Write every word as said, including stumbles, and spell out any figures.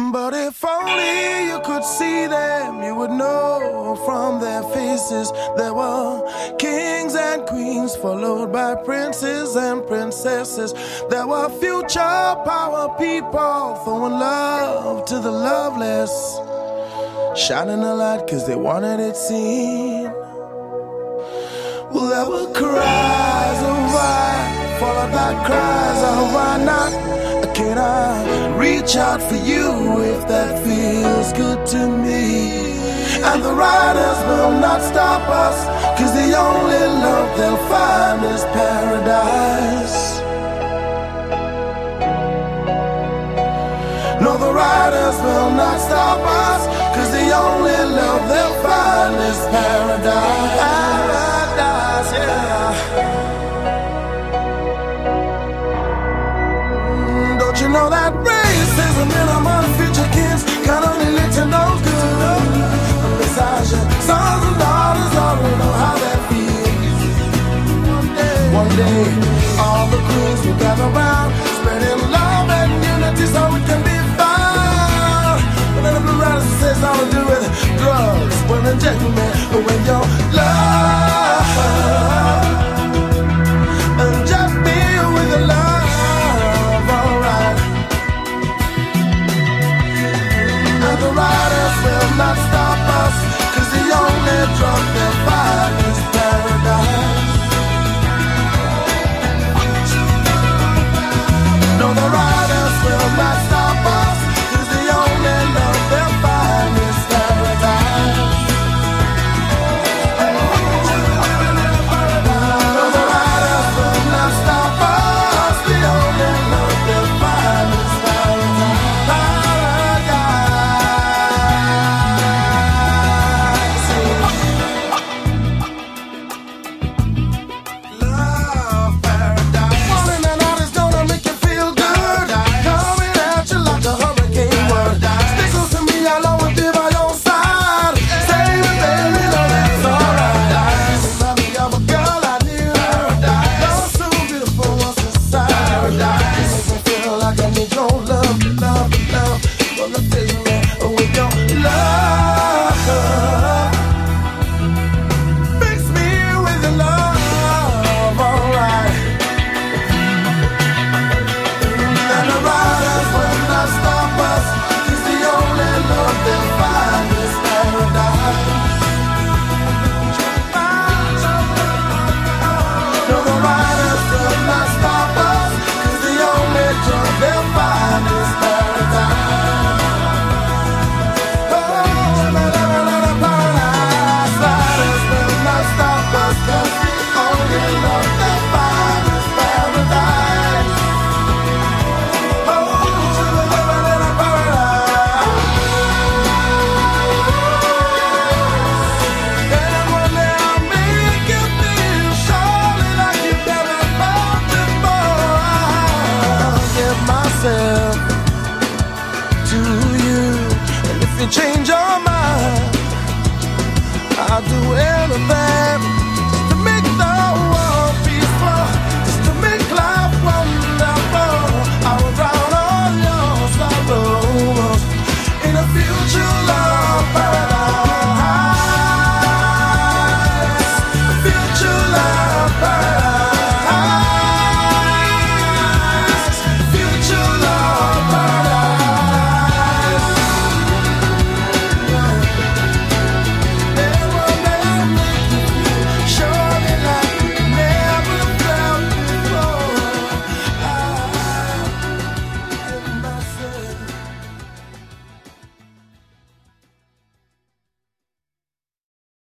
But if only you could see them, you would know from their faces there were kings and queens, followed by princes and princesses. There were future power people throwing love to the loveless, shining a light cause they wanted it seen. Well, there were cries of why, followed by cries of why not. Can I reach out for you if that feels good to me? And the riders will not stop us, cause the only love they'll find is paradise. No, the riders will not stop us, cause the only love they'll find is paradise. Paradise, yeah. You know that racism in among future kids can only lead to no good. Besides, your sons and daughters already know how that feels. One day, one day, all the queens will gather round, spreading love and unity so it can be found. But then the blue riders says all to do with drugs, women, gentlemen, but with your love, and just be with your love. The riders will not stop us, cause the only drug they'll find is paradise. No, the riders will not stop us, cause the only love they'll find is paradise. No, the riders will not stop us, the only love they'll find is paradise. To you, and if you change your